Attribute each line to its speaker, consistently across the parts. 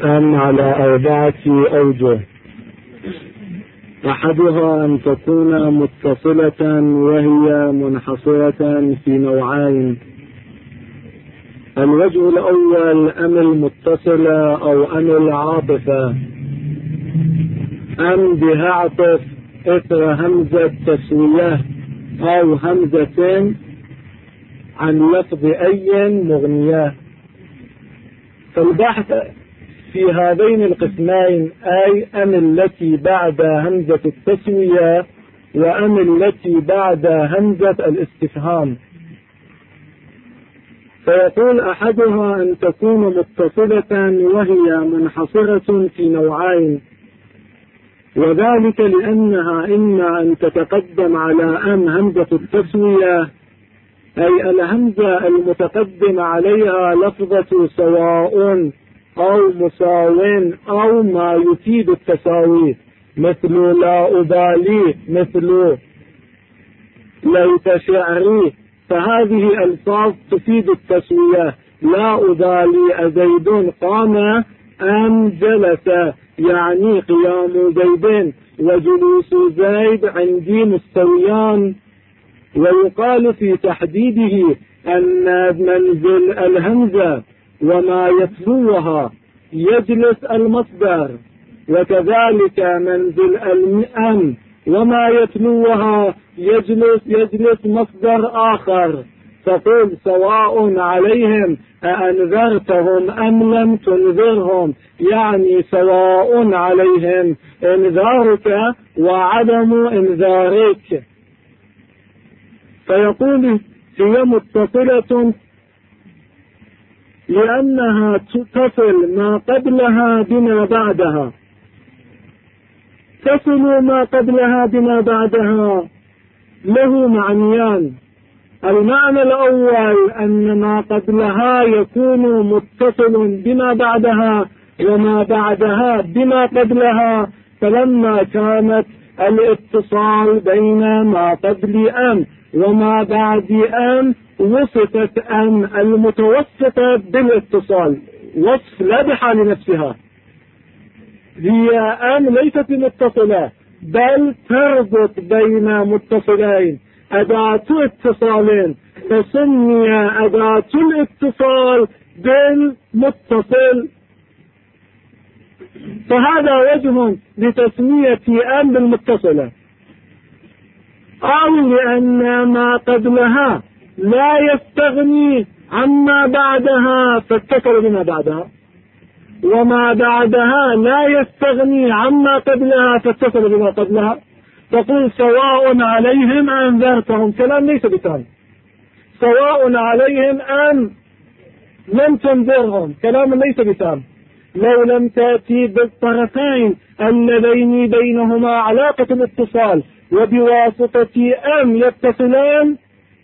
Speaker 1: أن على 4 أوجه. أحدها أن تكون متصلة وهي منحصرة في نوعين. الوجه الأول أن المتصلة أو أن العاطفة، أن بها عطف إثر همزة تسوية أو همزتين عن لفظ أي مغنية. فالبحث في هذين القسمين، أي أن التي بعد همزة التسوية وأن التي بعد همزة الاستفهام. فيقول أحدها أن تكون متصلة وهي منحصرة في نوعين، وذلك لأنها إما أن تتقدم على أن همزة التسوية، أي الهمزة المتقدم عليها لفظة سواء أو مساوٍ أو ما يفيد التساوي، مثل لا أبالي، مثل ليت شعري، فهذه ألفاظ تفيد التسوية. لا أبالي أزيد قام أم جلس، يعني قيام زيد وجلوس زيد عندي مستويان. ويقال في تحديده أن منزل الهمزة وما يتلوها يجلس المصدر، وكذلك منزل الأن وما يتلوها يجلس مصدر آخر. فقل سواء عليهم أأنذرتهم أم لم تنذرهم، يعني سواء عليهم إنذارك وعدم إنذارك. فيقول هي متصلة لأنها تصل ما قبلها بما بعدها. تصل ما قبلها بما بعدها له معنيان. المعنى الأول أن ما قبلها يكون متصل بما بعدها وما بعدها بما قبلها، فلما كانت الاتصال بين ما قبل أم وما بعد أم وصفت أم المتوسطة بالاتصال، وصف لا بحال نفسها. هي أم ليست متصلة بل تربط بين متصلين، أداة اتصال، فسمي أداة الاتصال بالمتصل. فهذا وجه لتسمية أم بالمتصلة. أو لأن ما قبلها لا يستغني عما بعدها فاتصل بما بعدها، وما بعدها لا يستغني عما قبلها فاتصل بما قبلها. تقول سواء عليهم أنذرتهم، كلام ليس بتام. سواء عليهم أن لم تنذرهم، كلام ليس بتام. لو لم تأتي بالطرفين اللذين بينهما علاقة الاتصال وبواسطة أم يتصلان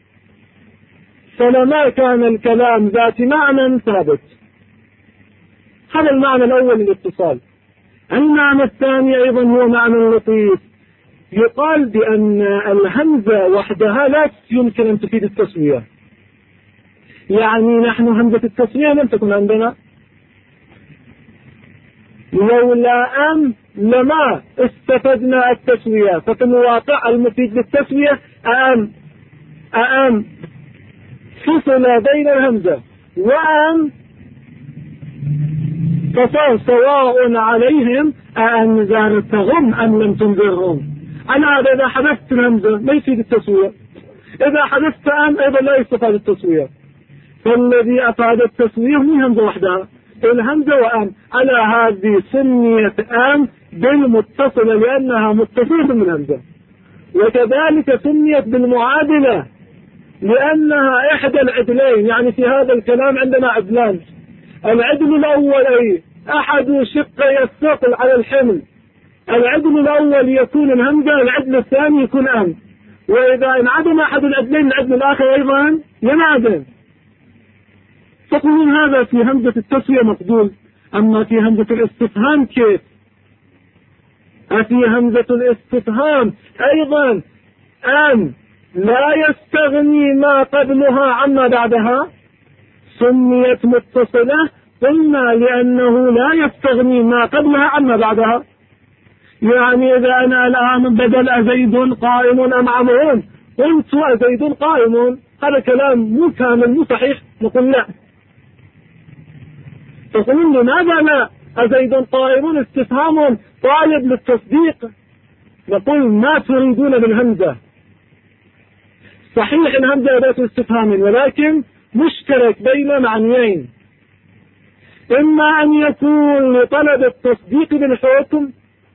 Speaker 1: فلما كان الكلام ذات معنى ثابت. هذا المعنى الأول للاتصال. المعنى الثاني أيضا هو معنى لطيف. يقال بأن الهمزة وحدها لا يمكن أن تفيد التسوية، يعني نحن همزة التسوية لم تكن عندنا. لولا أم لما استفدنا التسوية، ففي الواقع المفيد للتسوية أم فصل بين الهمزة وأم فصار سواء عليهم أأنذرتهم أم لم تنذرهم. أنا إذا حذفت الهمزة ما يفيد التسوية، إذا حذفت أم أيضا لا يستفاد التسوية. فالذي أفاد التسوية هي همزة وحدها، الهمزة وأم. على هذه سميت أم بالمتصلة لأنها متصلة بالهمزة، وكذلك سميت بالمعادلة لأنها إحدى العدلين. يعني في هذا الكلام عندنا عدلان. العدل الأول أي أحد شقي الثقل على الحمل، العدل الأول يكون الهمزة، العدل الثاني يكون أم. وإذا انعدم أحد العدلين العدل الآخر أيضا ينعدم. تقولون هذا في همزة التسوية مقبول، أما في همزة الاستفهام كيف؟ في همزة الاستفهام أيضا أم لا يستغني ما قبلها عما بعدها، سميت متصلة قلنا لأنه لا يستغني ما قبلها عما بعدها. يعني إذا أنا الآن بدل أزيد قائم أم عمرون قلت أزيد قائم، هذا كلام مو كامل مو صحيح، نقول لا. تقولون لماذا لا؟ أزيد قائم استفهام طالب للتصديق. نقول ما تريدون بالهمزة. صحيح الهمزة أداة استفهام، ولكن مشترك بين معنيين، إما أن يكون لطلب التصديق بالحكم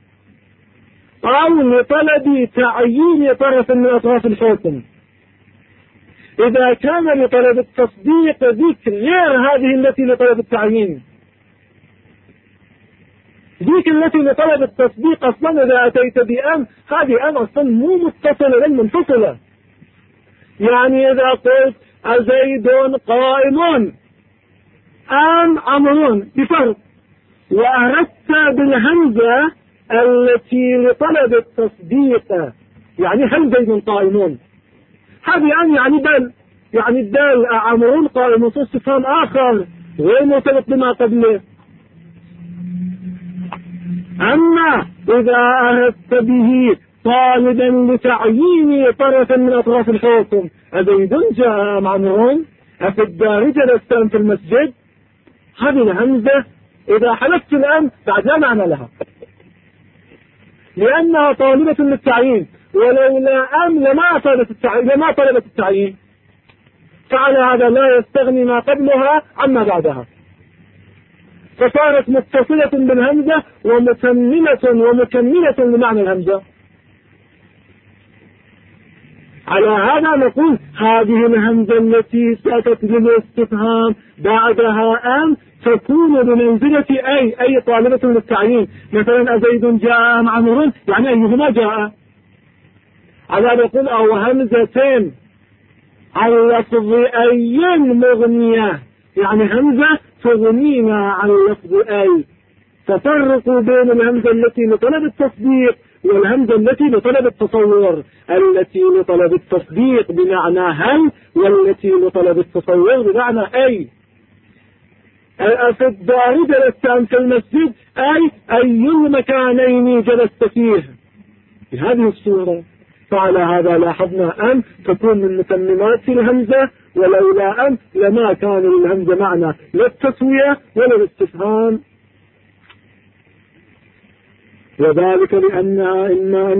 Speaker 1: أو لطلب تعيين طرف من أطراف الحكم. إذا كان لطلب التصديق ذكر غير هذه التي لطلب التعيين، ذيك التي لطلب التصديق أصلا إذا أتيت بأم، هذه أم أصلا مو متصلة بل منفصلة. يعني إذا قلت أزيد قائم أم عمرون بفرق، وأردت بالهمزة التي لطلب التصديق يعني هل زيد قائمون، هذه أم يعني بل، يعني الدال عمرون قائم استفهام آخر غير مرتبط بما قبله. أما إذا أردت به طالبا لتعيين طرف من أطراف الحكم، أزيد جاء أم عمرون، أفي الدار جلست أم في المسجد، هذه الهمزة إذا حلفت الأم بعد لا معنى لها، لأنها طالبة للتعيين، ولولا أم لما طلبت التعيين، فعلى هذا لا يستغني ما قبلها عما بعدها، فصارت متصلة بالهمزة ومتممة ومكملة لمعنى الهمزة. على هذا نقول هذه الهمزة التي أتت للاستفهام بعدها أم تكون بمنزلة أي طالبة للتعيين. مثلا أزيد جاء أم عمرو، يعني أيهما جاء. على نقول أو همزتين على لفظ أي مغنية، يعني همزة تغنينا عن لفظ أي. تفرقوا بين الهمزة التي لطلب التصديق والهمزة التي لطلب التصور. التي لطلب التصديق بمعنى هل، والتي لطلب التصور بمعنى أي. في الدار جلست أم في المسجد، أي المكانين جلست فيه بهذه الصورة. فعلى هذا لاحظنا أن تكون من متممات الهمزة، ولولا أن لما كان الهمزة معنى لا التسوية ولا الاستفهام، وذلك لأنها إما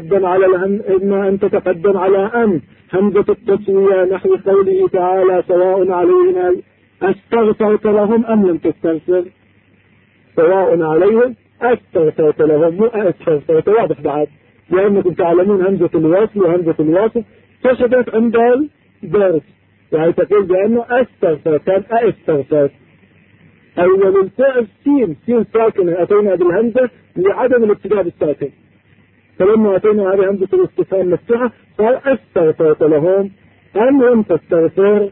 Speaker 1: أن تتقدم على أن همزة التسوية، نحو قوله تعالى سواء علينا أستغفرت لهم أم لم تستغفر. سواء عليهم أستغفرت لهم مو أستغفرت، واضح بعد، لأنكم تعلمون همزة الوصل وهمزة الوصل فشدت عند الدرس، يعني تقول بأنه أستغفرت كان أستغفرت. أول الفعل سين ساكنة، أتينا بالهمزة لعدم الابتداء بالساكن، فلما أتينا هذه همزة الاستفهام مفتوحة قال أستغفرت لهم أم لم تستغفر.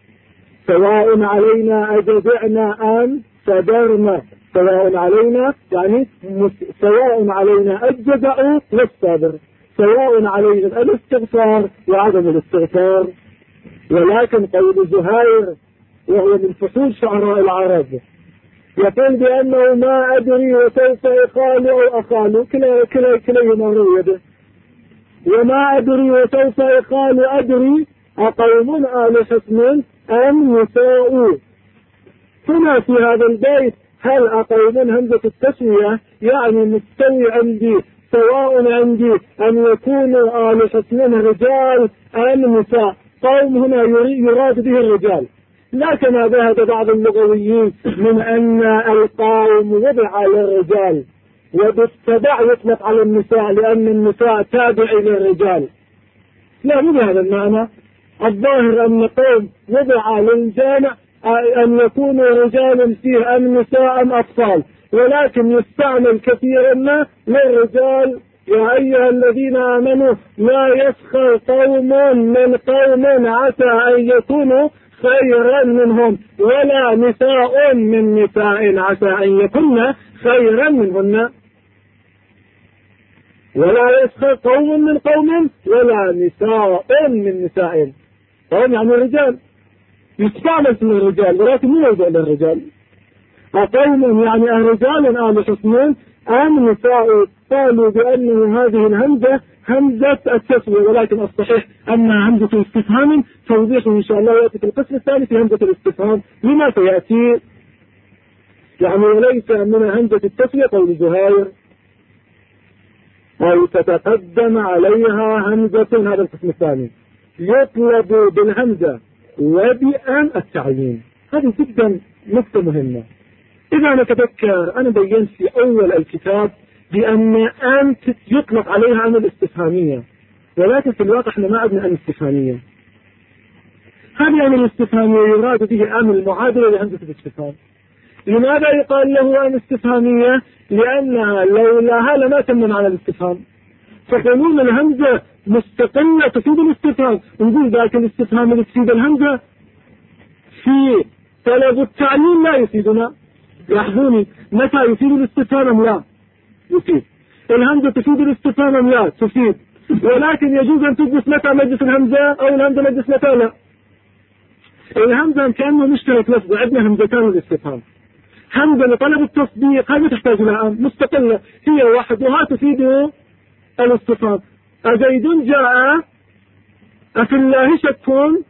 Speaker 1: سواء علينا أجزعنا أم صبرنا. سواء علينا يعني سواء علينا الجزاء والصبر، سواء علينا الاستغفار وعدم الاستغفار. ولكن قول زهير وهو من فصول شعراء العرب يقول بأنه ما أدري وسوف يقال أو أقال، كليهما روي به. وما أدري وسوف يقال أدري أقوم آل حسن أم نساء. هنا في هذا البيت هل أقوم همزة التسوية يعني مستوي عندي، سواء عندي أن يكونوا آل حسن رجال أم نساء. قوم هنا يراد به الرجال، لكن ذهب بعض اللغويين من أن القوم وضع للرجال وبالتبع يطلق على النساء لأن النساء تابع للرجال. لا مو بهذا المعنى. الظاهر أن قوم وضع للجامع أن يكونوا رجال فيه أم نساء أم أطفال، ولكن يستعمل كثيرا ما للرجال. يا أيها الذين آمنوا لا يسخر قوم من قوم عسى أن يكونوا خيرا منهم، ولا نساء من نساء عسى أن يكون خيرا منهن. ولا يسخر قوم من قوم ولا نساء من نساء. قوم يعني الرجال، يستعمل اسم الرجال ولكن مو موضوع للرجال. أقوم يعني رجال آل حسن أم نساء قالوا بأنه هذه الهمزة همزة التسوية، ولكن الصحيح أنها همزة استفهام، توضيح إن شاء الله يأتي في القسم الثاني في همزة الاستفهام لما سيأتي. يعني وليس من همزة التسوية قول زهير أو تتقدم عليها همزة، هذا القسم الثاني يطلب بالهمزة وبأن التعيين. هذه جدا نقطة مهمة. إذا نتذكر أنا بينت في أول الكتاب بأن أن يطلق عليها أن الاستفهامية، ولكن في الواقع احنا ما عندنا أن استفهامية. هذه أن الاستفهامية يراد به أن المعادلة لهمزة الاستفهام. لماذا يقال له أن استفهامية؟ لأنها لولاها لما تم معنى الاستفهام. فقانون الهمزة مستقلة تفيد الاستفهام، نقول ذاك الاستفهام اللي تفيد الهمزة في طلب التعليم لا يفيدنا. لاحظوني، متى يفيد الاستفهام أم لا؟ يفيد. الهمزة تفيد الاستفهام أم لا؟ تفيد. ولكن يجوز أن تجلس متى مجلس الهمزة أو الهمزة مجلس متى لا. الهمزة كأنه مشترك لفظ، عندنا همزتان الاستفهام. همزة لطلب التصديق هذه تحتاج لها مستقلة، هي وحدها تفيد الاستفهام. أزيد جاء أفي الله شك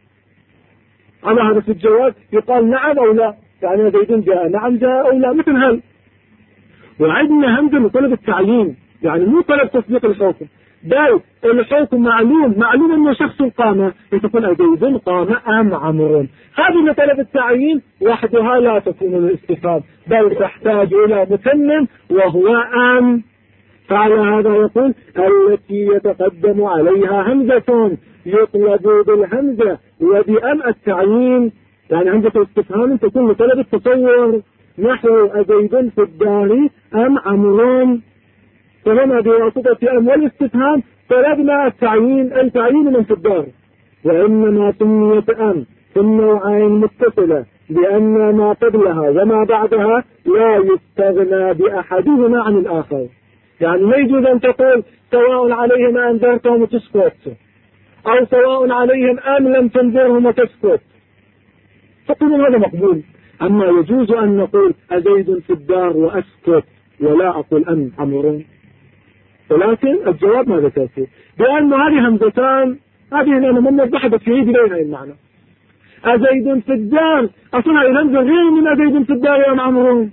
Speaker 1: على هذا في الجواب يقال نعم أو لا، يعني زيد جاء نعم جاء أو لا، مثل هذا. وعندنا همزة لطلب التعيين، يعني مو طلب تصديق الحكم، بل الحكم معلوم أنه شخص قام، يتقول زيد قام أم عمرو. هذه لطلب التعيين وحدها لا تكون الاستفهام، بل تحتاج إلى متمم وهو أم. فعلى هذا يقول التي يتقدم عليها همزة يطلب بالهمزة وبأم التعيين، يعني همزة الاستفهام تكون لطلب التصور، نحو أزيد في الدار أم عمرو. فهنا بواسطة أم والاستفهام طلبنا التعيين من في الدار. وإنما سميت أم في النوعين متصلة لأن ما قبلها وما بعدها لا يستغنى بأحدهما عن الآخر. يعني ما يجوز أن تقول سواء عليهم أنذرتهم وتسكت، أو سواء عليهم أم لم تنذرهم وتسكت، تقول هذا مقبول. أما يجوز أن نقول أزيد في الدار وأسكت ولا أقول أم عمرو. ولكن الجواب ماذا تأتي؟ بأن هذه همزتان، هذه أنا من الضحبة في عيد لينا المعنى. أزيد في الدار أصنع الهمزة غير من أزيد في الدار يا عمرو.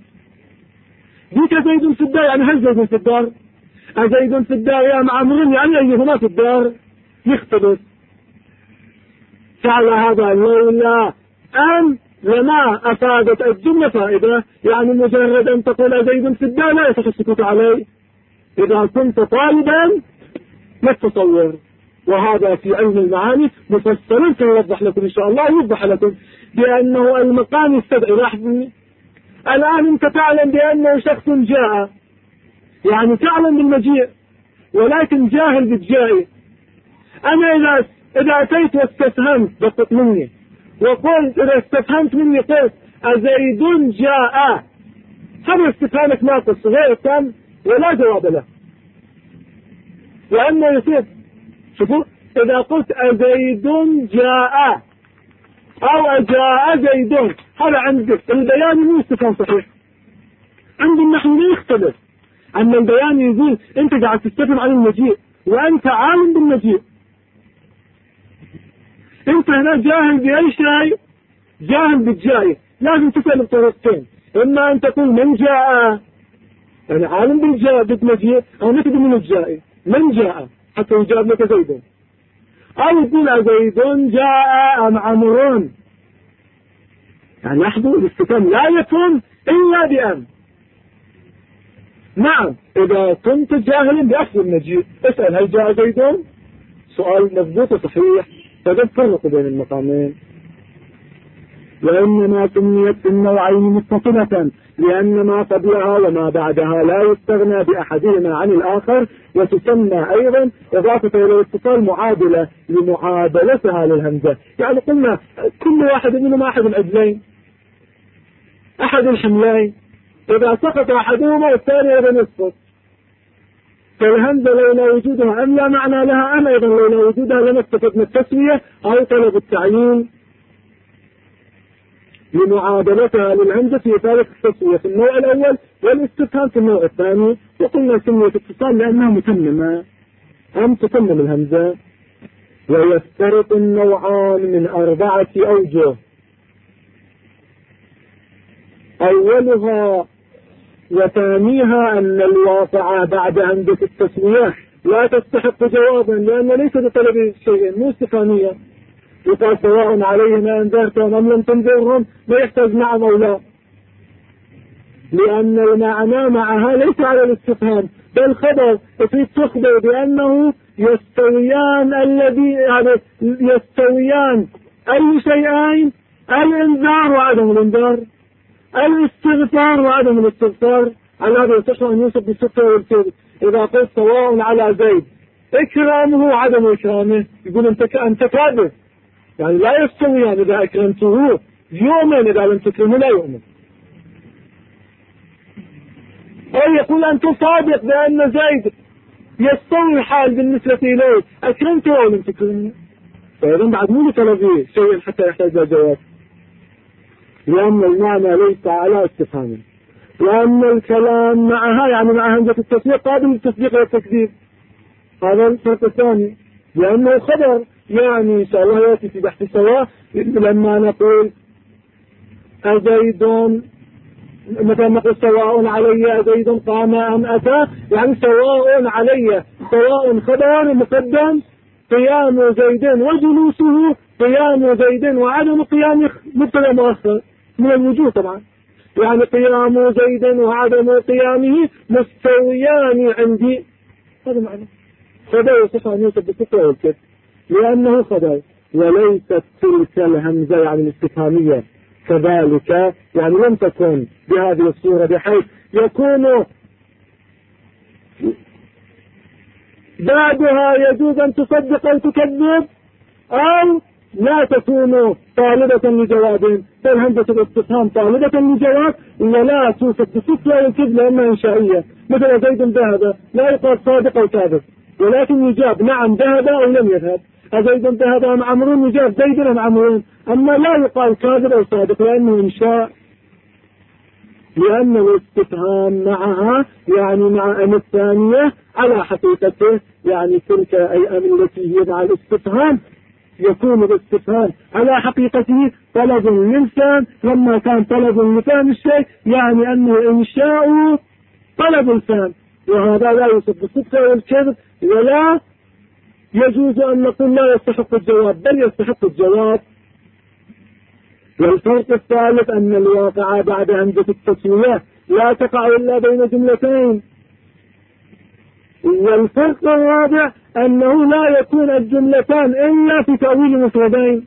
Speaker 1: ديك أزيد في الدار يعني هل زيد في الدار؟ أزيد في الدار يا عمرو يعني أيهما في الدار؟ يختلف. فعلى هذا لولا أم لما أفادت الجملة فائدة، يعني مجرد أن تقول زيد في الدار لا يصح السكوت عليه. إذا كنت طالبا ما تتصور، وهذا في علم المعاني مفصلا سيوضح لكم إن شاء الله، يوضح لكم بأنه المقام يستدعي. لاحظوا الآن أنت تعلم بأنه شخص جاء، يعني تعلم بالمجيء ولكن جاهل بالجاء. أنا إذا أتيت واستفهمت دقت مني وقلت، إذا استفهمت مني قلت أزيد جاء، هذا استفهامك ناقص غير تام ولا جواب له، لأنه يصير. شوفوا إذا قلت أزيد جاء أو جاء زيد، هذا عندك البيان مو استفهام صحيح. عند النحو لا يختلف، أن البيان يقول أنت قاعد تستفهم عن المجيء وأنت عالم بالمجيء. أنت هنا جاهل بأي شيء، جاهل بالجاي، لازم تسأل بطريقتين، إما أن تقول من جاء، يعني عالم بالجاء بالمجيء، أو نكتب من الجاء من جاء حتى يجاب لك زيد، أو تقول زيد جاء أم عمرو. يعني لاحظوا الاستفهام لا يكون إلا بأم. نعم إذا كنت جاهلا بأصل المجيء اسأل هل جاء زيد، سؤال مضبوط وصحيح، فقد فرقوا بين المقامين. وإنما سميت في النوعين متصلة لأن ما قبلها وما بعدها لا يستغنى بأحدهما عن الآخر، وتسمى أيضا إضافة إلى الاتصال معادلة لمعادلتها للهمزة. يعني قلنا كل واحد منهما أحد العدلين، أحد الحملين، إذا سقط أحدهما الثاني أيضا يسقط. فالهمزة لولا وجودها أم لا معنى لها، أم أيضا لولا وجودها لما استفدنا التسوية أو طلب التعيين. لمعادلتها للهمزة في إفادة التسوية في النوع الأول والاستفهام في النوع الثاني. وقلنا سمية اتصال لأنها متممة، أم تتمم الهمزة. ويفترق النوعان من 4 أوجه. أولها وثانيها أن الواقع بعد همزة التسوية لا تستحق جوابا، لأن ليس بطلب شيء، مو استفهامية. يقال سواء عليهم أنذرتهم أم لم تنذرهم، ما يحتاج نعم أو لا، لأن المعنى معها ليس على الاستفهام بل خبر. وفي تخبر بأنه يستويان يستويان أي شيئين: الإنذار وعدم الإنذار، الاستغفار وعدم الاستغفار. على هذا يصح أن يوصف بالصدق والكذب. إذا قلت سواء على زيد إكرامه وعدم إكرامه، يقول أنت كاذب، يعني لا يستويان. إذا أكرمته يؤمن، إذا لم تكرمه لا يؤمن. أو يقول أنت صادق بأن زيد يستوي الحال بالنسبة إليه، أكرمته أو لم تكرمه. فإذا بعد مو طلبي شيء حتى يحتاج إلى جواب، لأن المعنى ليس على استفهام، لأن الكلام معها يعني مع همزة التصديق قابل للتصديق والتكذيب. هذا الفرق الثاني، لأنه خبر. يعني إن شاء الله يأتي في بحث سواء لما نقول أزيد، مثلا نقول سواء علي أزيد قام أم أتى، يعني سواء علي، سواء خبر مقدم، قيام زيد وجلوسه، قيام زيد وعدم قيامه مبتدا مؤخر من الوجوه طبعا، يعني قيام زيد وعدم قيامه مستويان عندي. هذا معنى خبر يصح أن يوصف بالصدق والكذب، لأنه خبر. وليست تلك الهمزة يعني الاستفهامية كذلك، يعني لم تكن بهذه الصورة بحيث يكون بعدها يجوز أن تصدق أو تكذب، أو لا تكون طالبة لجواب. فالهمزة الاستفهام طالبة لجواب ولا توصف بالصدق والكذب لأنها إنشائية. مثل زيد ذهب، لا يقال صادق أو كاذب، ولكن يجاب نعم ذهب أو لم يذهب. أزيد ذهب أم عمرو، يجاب زيد أم عمرو، أما لا يقال كاذب أو صادق لأنه إنشاء. لأن الاستفهام معها يعني مع أم الثانية على حقيقته، يعني تلك أي أم التي هي مع الاستفهام يكون الاستفهام على حقيقته طلب للفهم. لما كان طلب لفهم الشيء يعني أنه إنشاء طلب الفهم، وهذا لا يوصف بالصدق والكذب، ولا يجوز أن نقول لا يستحق الجواب، بل يستحق الجواب. والفرق الثالث أن الواقع بعد همزة التسوية لا تقع إلا بين جملتين. والفرق الرابع أنه لا يكون الجملتان إلا في تأويل مفردين.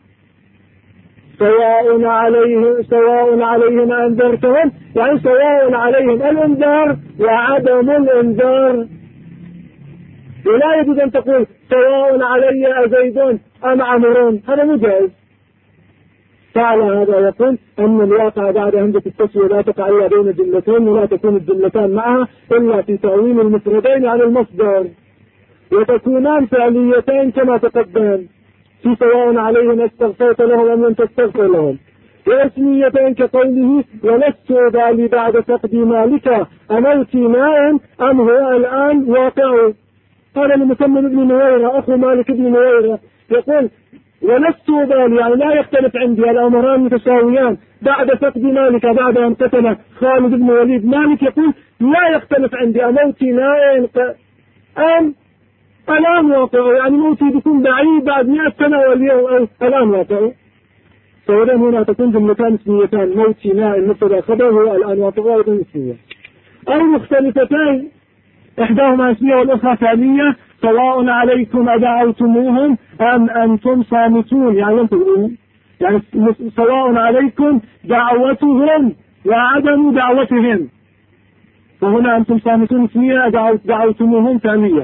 Speaker 1: سواء عليهم أنذرتهم، يعني سواء عليهم الإنذار وعدم الإنذار. ولا يجوز أن تقول سواء علي أزيد أم عمرون، هذا مجاز. فعلى هذا يقول أن الواقع بعد همزة التسوية لا تقع إلا بين جملتين، ولا تكون الجملتان معها إلا في تأويل المفردين على المصدر، وتكونان فعليتين كما تقدم في سواء عليهم استغفرت لهم أم لم تستغفر لهم، واسميتين كقوله ولست بالي بعد فقد مالك أموت ماء أم هو الآن واقع. قال المسمى ابن نويرة أخو مالك بن نويرة يقول ولست بالي، يعني لا يختلف عندي، الأمران متساويان بعد فقد مالك، بعد أن قتل خالد بن وليد. مالك يقول لا يختلف عندي، أموتي نائم أم الآن واقع، يعني موتي بيكون بعيد بعد 100 سنة واليوم الآن واقع. فإذا هنا تكون جملتان اسميتان، موتي نائم مبتدا خبر هو الآن واقع وغير اسمية، أو مختلفتين إحداهما اسمية والأخرى ثانية. سواء عليكم أدعوتموهم أم أنتم صامتون، يعني لم تقولون، يعني سواء عليكم دعوتهم وعدم دعوتهم، فهنا أنتم صامتون اسمية، دعوتموهم ثانية.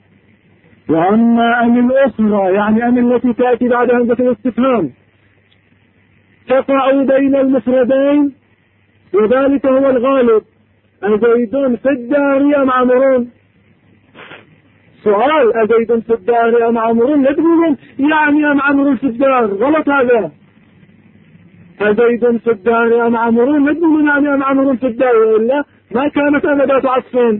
Speaker 1: وأما أن الأخرى يعني أن التي تأتي بعد همزة الاستفهام تقع بين المفردين، وذلك هو الغالب. أزيد في الدار أم عمرون؟ سؤال أزيد في الدار أم عمرون؟ لا تقولون يعني أم عمرون في الدار، غلط هذا. أزيد في الدار أم عمرو، ندري يعني أم عمرو في الدار، وإلا ما كانت أداة عطف.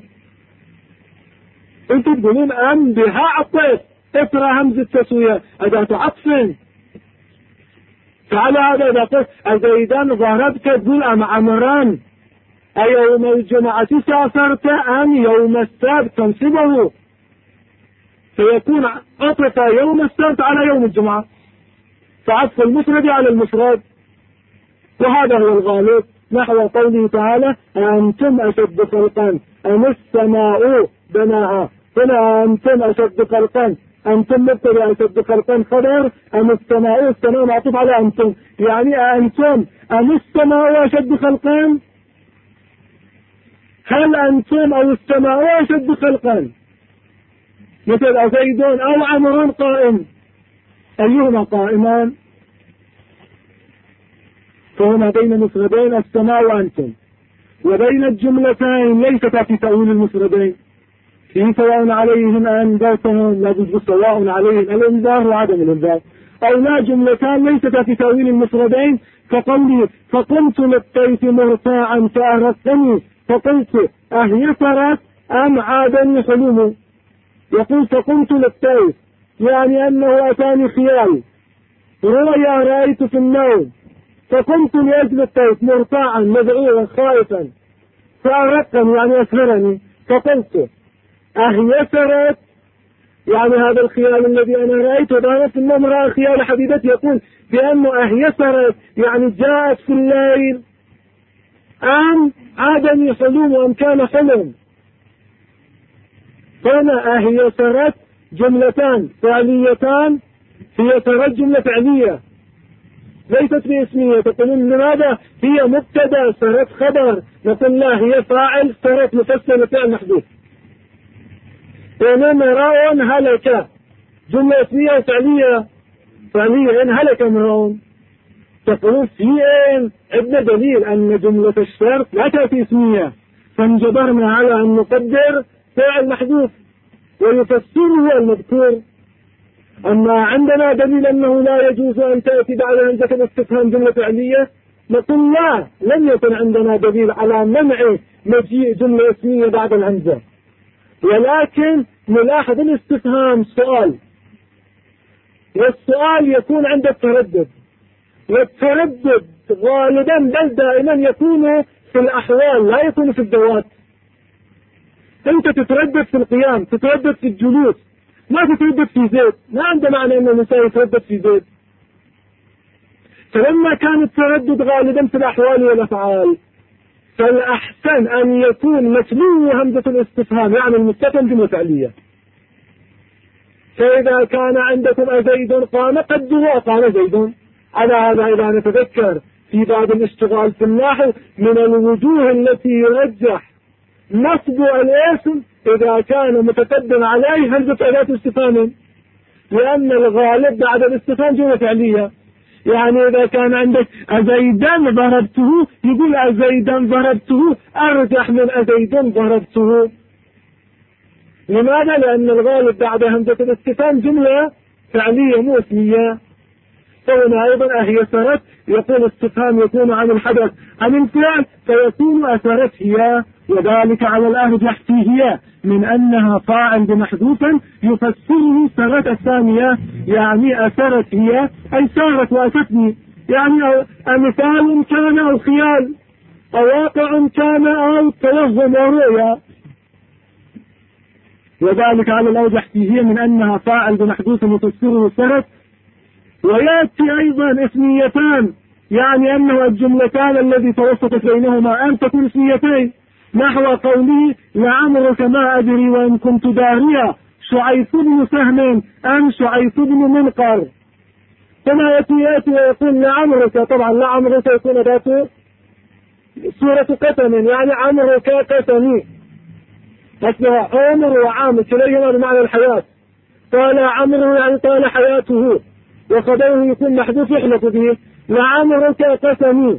Speaker 1: أنتم تقولون أم بها عطف، اقرأ همزة التسوية أداة عطف. فعلى هذا إذا قلت أزيدا ضربت تقول أم عمران، أيوم الجمعة سافرت أم يوم السبت تنصبه، فيكون عطف يوم السبت على يوم الجمعة، فعطف المفرد على المفرد، وهذا هو الغالب. نحو قوله تعالى أنتم أشد خلقا أم السماء بناها، هنا أنتم أشد خلقا، أنتم مبتدأ أشد خلقا خبر، أم السماء معطوف على أنتم، يعني أنتم أم السماء أشد خلقا، هل أنتم أو السماء أشد خلقا، مثل أزيد أو عمر قائم، أيهما قائمان؟ فهنا بين مفردين السماء وأنتم، وبين الجملتين ليست في تأويل المفردين، في سواء عليهم أنذرتهم، لا بد سواء عليهم الإنذار وعدم الإنذار، أو لا جملتان ليست في تأويل المفردين، كقوله فقمت للطيف مرتاعا فأردتني فقلت أهيسرت أم عادني حلوم. يقول فقمت للطيف يعني أنه أتاني خيال، رؤيا رأيت في النوم، فقمت لأجل الطيف مرتاعا مذعورا خائفا، فأردتني يعني أسهرني، فقلت أهيسرت يعني هذا الخيال الذي أنا رأيته، دائما في النوم رأى خيال حبيبتي، يقول بأنه أهيسرت يعني جاءت في الليل، أم عادني حلوم أم كان حلم. فهنا أهيسرت جملتان فعليتان، هي سرت جملة فعلية ليست باسمية، تقولون لماذا هي مبتدا سرت خبر، نقول لا هي فاعل سرت مفسر فعل محدود. إنما امرأ هلك جملة اسمية وفعلية، فعلية إن هلك امرأ، تقولون في إن عندنا دليل أن جملة الشرط لا تأتي اسمية، فانجبرنا على أن نقدر فعل محدود ويفسره المذكور. أما عندنا دليل أنه لا يجوز أن تأتي بعد همزة الاستفهام جملة فعلية، نقول لا، لم يكن عندنا دليل على منع مجيء جملة اسمية بعد الهمزة، ولكن نلاحظ الاستفهام سؤال، والسؤال يكون عند التردد، والتردد غالبا بل دائما يكون في الأحوال لا يكون في الذوات. أنت تتردد في القيام، تتردد في الجلوس، ما تتردد في زيد، ما عنده معنى أن الإنسان يتردد في زيد. فلما كان التردد غالبا في الأحوال والأفعال، فالأحسن أن يكون متلو همزة الاستفهام يعني المستفهم جملة فعلية. فإذا كان عندكم أزيد قام قدروا قام زيد. على هذا إذا نتذكر في باب الاشتغال في النحو من الوجوه التي يرجح نصب الاسم إذا كان متقدم عليه همزة أداة استفهام، لأن الغالب بعد الاستفهام جملة فعلية. يعني إذا كان عندك أزيدا ضربته، يقول أزيدا ضربته أرجح من أزيدا ضربته. لماذا؟ لأن الغالب بعد همزة الاستفهام جملة فعلية مو اسمية. فهنا أيضا أهيسرت يقول استفهام يكون عن الحدث عن الفعل، فيكون أثرت هي، وذلك على الأرجح في هي من أنها فاعل بمحذوفا يفسره سرت الثانية، يعني أثرت هي أي سارت وأتتني، يعني مثال كان أو خيال أو واقع كان أو توهم أو رؤيا، وذلك على الأرجح في هي من أنها فاعل بمحذوف يفسره سرت. ويأتي أيضا اسميتان، يعني أنه الجملتان الذي توسطت بينهما أن تكون اسميتين، نحو قوله لعمرك ما أدري وإن كنت داريا شعيث بن سهم أم شعيث بن منقر. كما يأتي ويقول لعمرك، طبعا لعمرك يكون ذاته سورة قسم، يعني عمرك قسمي، أصلها عمر وعامر كليهما بمعنى الحياة، قال عمر يعني طال حياته، وخبره يكون محذوف يحلف به لعمرك قسمي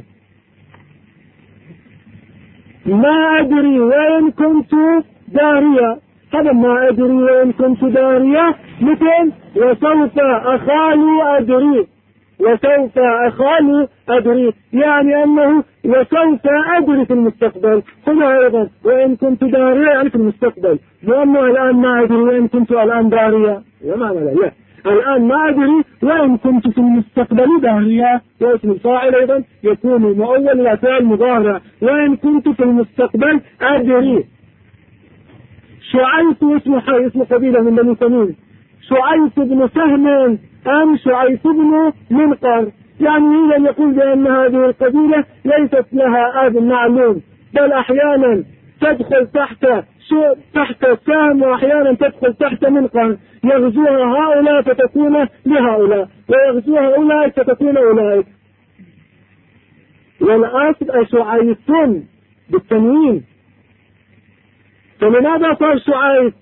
Speaker 1: ما أدري وإن كنت داريا. هذا ما أدري وإن كنت داريا مثل وسوف أخالي أدري، وسوف أخال أدري، يعني أنه وسوف أدري في المستقبل. هنا أيضا وإن كنت داريا يعني في المستقبل، وأنه الآن ما أدري وإن كنت الآن داريا، ومعنى لا الآن ما أدري وإن كنت في المستقبل داريا. واسم الفاعل أيضا يكون مؤول إلى فعل مضارع، وإن كنت في المستقبل أدري. شعيث اسم قبيلة من بني تميم. شعيث بن سهم أم شعيث بن منقر، يعني يريد أن يقول بأن هذه القبيلة ليست لها آب معلوم، بل أحيانا تدخل تحت سهم، وأحيانا تدخل تحت منقر، يغزوها هؤلاء فتكون لهؤلاء، ويغزوها أولئك فتكون أولئك. والأصل شعيث بالتنوين، فلماذا صار شعيث؟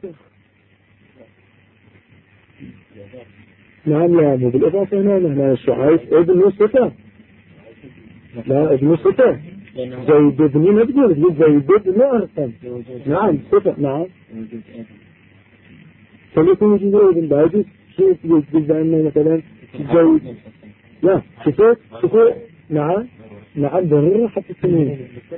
Speaker 1: نعم لا مو بالإضافة هنا، لا شعيث ابن صفة، لا ابن صفة، زيد ابن نبدل زيد ابن أرقم، نعم صفة، نعم فليكون جزء ابن باجي. شوف جزء عنه مثلا زيد، لا شوفوا نعم ضرورة حتى التنوين،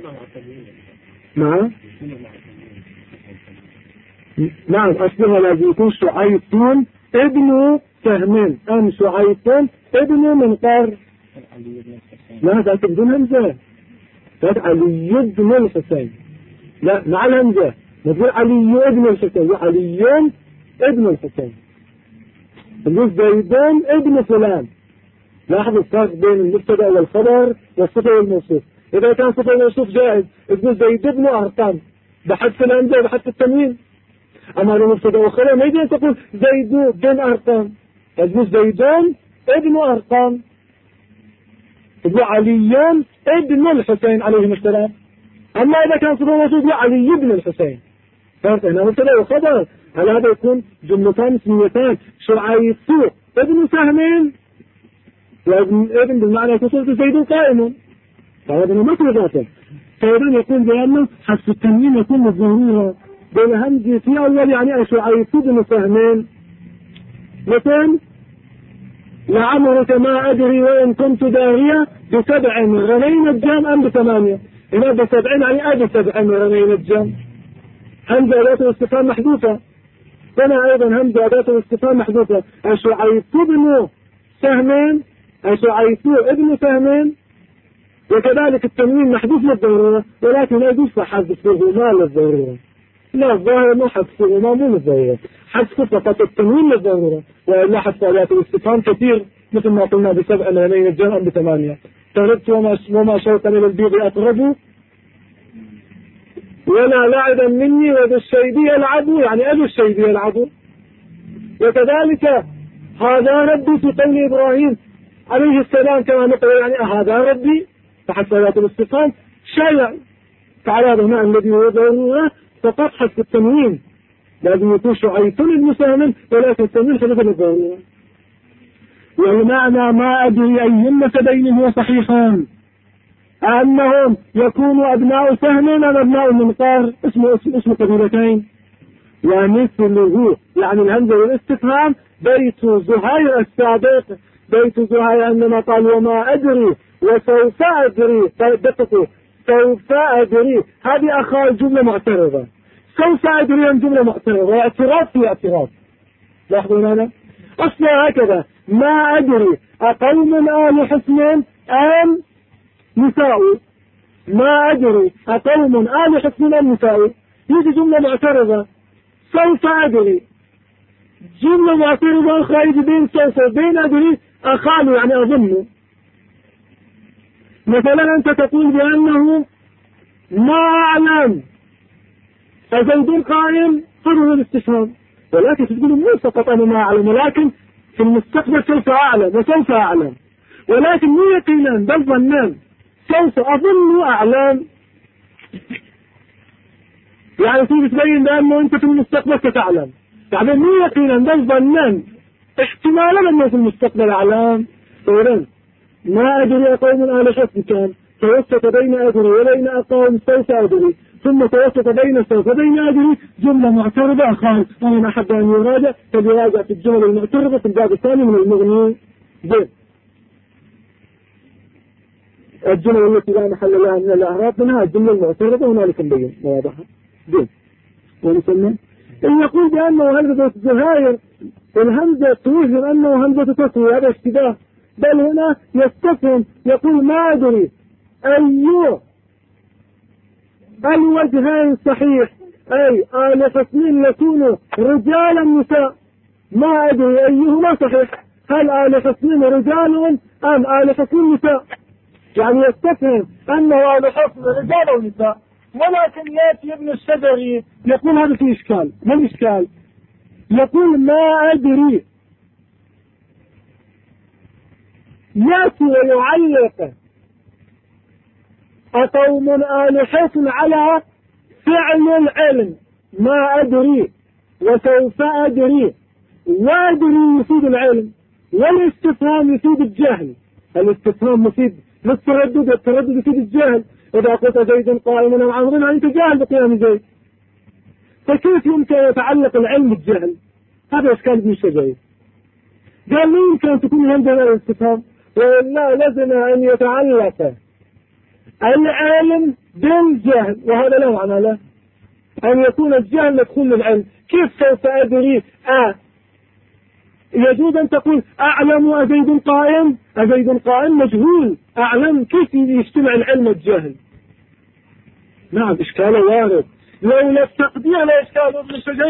Speaker 1: نعم أصلها لازم يكون شعيثون ابن سهم أم شعيثون ابن منقر. لا ذات بدون همزة، ذات علي ابن الحسين، لا مع الهمزة نقول علي ابن الحسين، وعلي ابن الحسين، نقول زيدان ابن فلان. لاحظ الفرق بين المبتدا والخبر والصفة والموصوف. إذا كان صفة والموصوف جائز تقول زيد ابن أرقام بحذف الهمزة وبحذف التنوين، أما المبتدا والخبر ما يجوز تقول زيد بن أرقام، تقول زيدان ابن أرقام، تقول عليان ابن الحسين عليهم السلام. أما إذا كان صفة والموصوف علي ابن الحسين، فرق هنا مبتدا والخبر. هل هذا يكون جملتان اسميتان؟ شعيث ابن سهم ابن بالمعنى يتصل زيد قائم، فهذا مثل ذاته. فإذا يكون بأنه حذف التنوين يكون بالضرورة بالهمزة في أول، يعني شعيث ابن سهم. مثلا لعمرك ما أدري وإن كنت دارية ب7 رمين الجام أم ب8. هنا ب7 يعني أدري 7 رمين الجام، همزة أداة الاستفهام محذوفة. هنا أيضا همزة أداة الاستفهام محذوفة. شعيث ابن سهم، شعيث ابن سهم، وكذلك التنوين محذوف للضرورة، ولكن لا يجوز حذفه ما للضرورة. لا الظاهر انه حذفه ما مو للضرورة، حذف فقط التنوين للضرورة، وإلا حذف أداة الاستفهام كثير مثل ما قلنا ب7 رمين الجام أم ب8. تردت وما شوقني للبيض أقرب ولا لعبا مني وذو الشيب يلعب، يعني أبو الشيب يلعب. وكذلك هذا ربي في قول إبراهيم عليه السلام كما نقول، يعني هذا ربي تحت صلاة الاستفهام شيء. فعلى هذا المعنى الذي هو ضرورة فقط حذف التنوين، لازم يكون شعيث ابن سهم، ولكن التنوين حذف الضرورة. والمعنى ما أدري أيهن فبين هو صحيحان، أنهم يكونوا أبناء سهم أم أبناء منقار، اسم قبيلتين. ومثله يعني الهمزة والاستفهام بيت زهير السابق، بيت زهير عندما قال وما أدري وسوف أدري، دققوا سوف أدري هذه أخال جملة معترضة، سوف أدري جملة معترضة، اعتراض في اعتراض. لاحظون هذا أصلا هكذا، ما أدري أقوم آل حسن أم نساء، ما أدري أقوم آل حسن أم نساء، يجي جملة معترضة. سوف أدري جملة معترضة أخرى يجي بين سوف وبين أدري أخال، يعني أظن. مثلا أنت تقول بأنه ما أعلم فزيد قائم، هذا هو الاستفهام، ولكن تقول مو فقط أنا ما أعلم، ولكن في المستقبل سوف أعلم وسوف أعلم، ولكن مو يقينا بل ظنان، سوف أظن أعلم، يعني تيجي تبين بأنه أنت في المستقبل ستعلم، يعني مو يقينا بل ظنان، احتمالا أنه في المستقبل أعلم. فإذن ما أدري قوم آل حسن كان توسط بين أدري وبين أقوم سوف أدري، ثم توسط بين سوف وبين أدري، جملة معترضة أخال، ومن أحب أن يراجع فليراجع في الجمل المعترضة في الباب الثاني من المغني. الجمل التي لا محل لها من الأعراب منها الجملة المعترضة هنالك مبين واضحة جيد. ونسمى إن يقول بأنه همزة زهاير الهمزة توجد أنه همزة تسوية هذا اشتباه، بل هنا يستفهم يقول ما أدري أي الوجهين صحيح، أي آل حسنين يكون رجالا نساء، ما أدري أيهما صحيح، هل آل حسنين رجال أم آل حسنين نساء؟ يعني يستفهم أنه آل حسن رجال ونساء، ولكن يأتي ابن الشجري يقول هذا في إشكال. ما الإشكال؟ يقول ما أدري، يأتي ويعلق أقوم آل حسن على فعل العلم ما أدري وسوف أدري، وأدري يفيد العلم، والاستفهام يفيد الجهل. الاستفهام مفيد للتردد، التردد يفيد الجهل. إذا قلت زيد قائم أم عمرو أنت جاهل بقيام زيد، فكيف يمكن يتعلق العلم بالجهل؟ هذا إشكال ابن الشجري. قال لا يمكن أن تكون همزة الاستفهام، ولا لازم أن يتعلق العلم بالجهل، وهذا لا معنى له أن يكون الجهل مدخول للعلم. كيف سوف أدري؟ يجوز أن تقول أعلم أزيد قائم، أزيد قائم مجهول، أعلم كيف يجتمع العلم والجهل؟ نعم إشكال وارد، لولا التقدير لا إشكال ابن الشجري.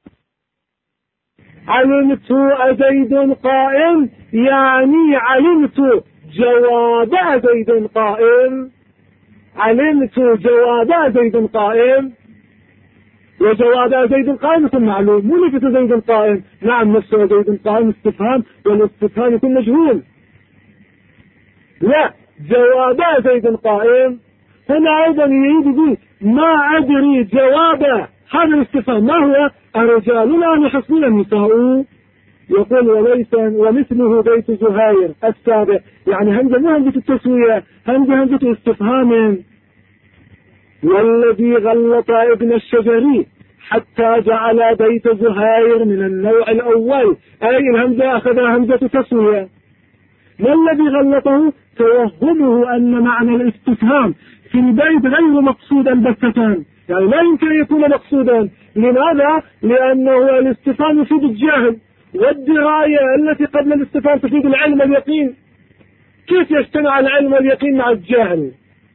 Speaker 1: علمت أزيد قائم يعني علمت جواب زيد قائم، علمت جواب زيد قائم، وجواب زيد قائم يكون معلوم، ولفت زيد قائم نعم نفسه زيد قائم استفهام، والاستفهام يكون مجهول. لا جواب زيد قائم هنا أيضا يريد به ما أدري جواب هذا الاستفهام ما هو؟ الرجال لا حسنين النساء. يقول وليس ومثله بيت زهير السابع، يعني همزة مو همزة التسوية، همزة استفهام. والذي غلط ابن الشجري حتى جعل بيت زهير من النوع الأول، أي الهمزة أخذها همزة تسوية. والذي غلطه توهمه أن معنى الاستفهام في البيت غير مقصودا بتة، يعني لا يمكن أن يكون مقصودا. لماذا؟ لأنه الاستفهام يفيد الجهل، والدراية التي قبل الاستفهام تفيد العلم واليقين. كيف يجتمع العلم واليقين مع الجهل؟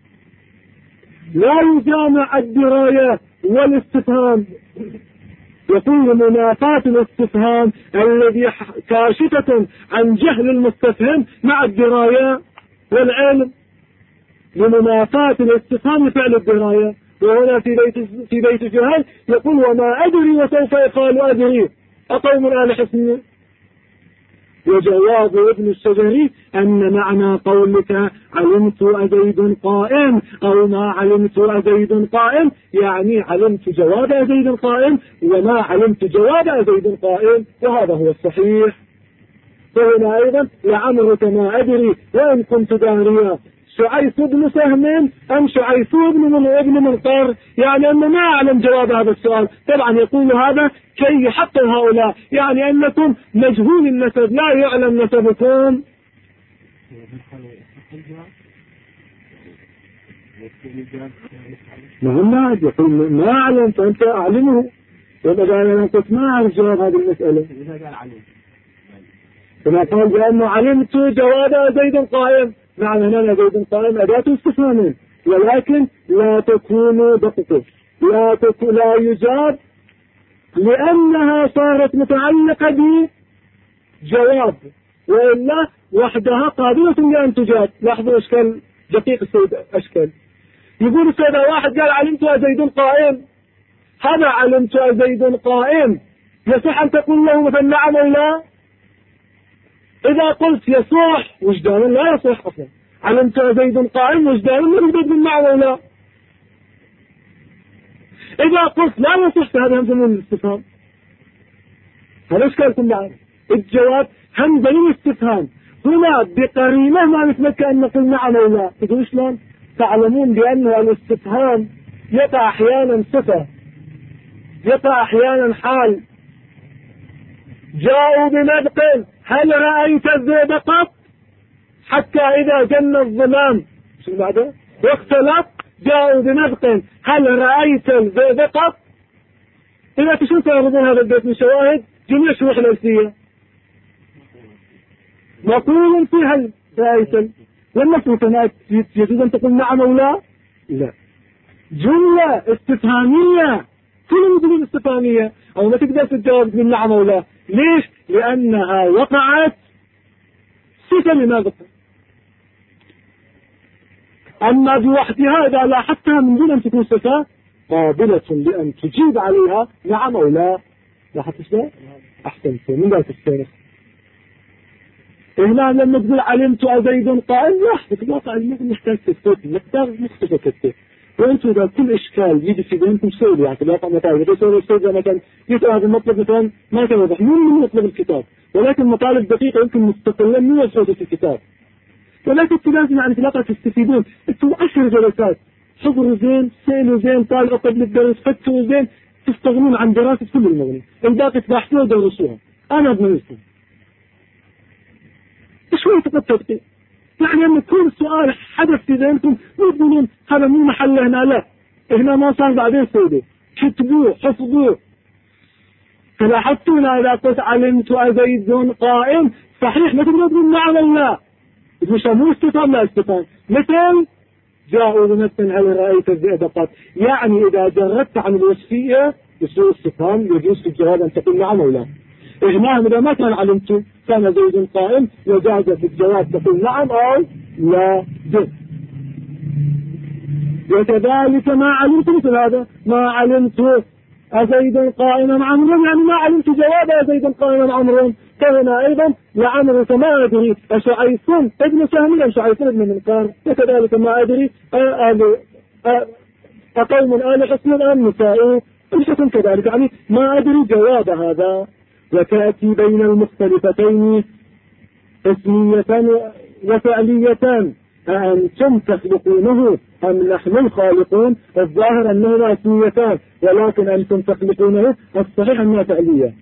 Speaker 1: لا يجامع الدراية والاستفهام. يكون منافاة الاستفهام الذي كاشفة عن جهل المستفهم مع الدراية والعلم، لمنافاة الاستفهام فعل الدراية. وهنا في بيت جهل يقول وما أدري وسوف يقال أدري أقوم آل حسن. وجواب ابن الشجري أن معنى قولك علمت أزيد قائم أو ما علمت أزيد قائم يعني علمت جواب أزيد قائم وما علمت جواب أزيد قائم، وهذا هو الصحيح. فهنا أيضا لعمرك ما أدري وإن كنت داريا شعيث بن سهم أم شعيث ابن منقر، يعني أن ما أعلم جواب هذا السؤال. طبعا يقول هذا كي يحقق هؤلاء، يعني أنكم مجهول النسب لا يعلم نسبكم. ما يقول ما أعلم فأنت أعلمه، وإذا أنا كنت ما أعرف جواب هذه المسألة كما قال بأنه علمت جواب زيد قائم. معنى هنا زيد قائم أداة استفهام، ولكن لا تكون دقيقة، لا يجاب لأنها صارت متعلقة بجواب، وإلا وحدها قابلة لأن تجاب. لاحظوا أشكال دقيق السيد أشكال. يقول السيد واحد قال علمت زيد قائم، هذا علمت زيد قائم يصح أن تقول له مثلا نعم أو لا؟ إذا قلت يصح وجدانا لا يصح أصلا. علمت زيد قائم وجدانا لا يوجد من نعم أو لا. إذا قلت لا يصح فهذا همزة من الاستفهام. هذا إشكال كل نعم. الجواب همزة من الاستفهام هنا بقرينة ما نتمكن أن نقول نعم أو لا. تقول شلون؟ تعلمون بأن الاستفهام يقع أحيانا صفة، يقع أحيانا حال. جاءوا بمدق هل رأيت الذئب قط؟ حتى إذا جن الظلام شو بعده؟ واختلط جاءوا بنبق هل رأيت الزئبق؟ إذا شو تعرضون هذا البيت من شواهد جميع شروح الألفية مقول فيها رأيت والنصوص يجوز أن تقول نعم أو لا؟ لا. جملة استفهامية كل الجمل استفهامية أو ما تقدر تجاوب من نعم أو لا. ليش؟ لأنها وقعت صفة لماذا؟ أما بوحدها إذا لاحظتها من دون أن تكون صفة قابلة لأن تجيب عليها نعم أو لا. لاحظت إيش؟ أحسنت من ذلك السيرة. هنا لما تقول علمت زيد قائم لا في الواقع محتاج تثبت محتاج تثبت وانتم اذا كل اشكال يجي في بينكم سووا يعني في الواقع مثلا يسوي مثلا يسأل هذا المطلب مثلا ما كان واضح من مطلب الكتاب ولكن مطالب دقيقه يمكن مستقلا من وصوله في الكتاب ولكن انتم لازم يعني في الواقع تستفيدون انتم 10 جلسات حضروا زين سئلوا زين طالعوا قبل الدرس فتوا زين تستغنون عن دراسه كل المغني الباقي تبحثوها ودرسوها انا ابن مسلم شوية تدقيق يعني أن كل سؤال حدث في ذهنكم مو تقولون هذا مو محل هنا لا هنا ما صار بعدين سوده كتبوه حفظوه فلاحظتوا إذا قلت علمت زيد قائم صحيح ما تقدرون تقول نعم أو لا مش مو استفهام لا استفهام مثل جاءوا بمثل هل رأيت الزئبقات يعني إذا جردت عن الوصفية يصير استفهام يجوز في الجواب أن تقول نعم أو لا هنا إذا ما كان علمت كان زيد قائم وجاز في الجواب تقول نعم أو لا جد وكذلك ما علمت مثل هذا ما علمت أزيد قائما عمرو يعني ما علمت جواب أزيد قائما عمرو فهنا أيضا لعمرك ما أدري أشعيثون ابن سهم أم شعيثون ابن منقار وكذلك ما أدري أقوم آل حسن أم نساء أم كذلك يعني ما أدري جواب هذا وتأتي بين المختلفتين اسمية وفعليتان أأنتم تخلقونه أم نحن الخالقون الظاهر أنهما اسميتان ولكن أنتم تخلقونه الصحيح أنها فعلية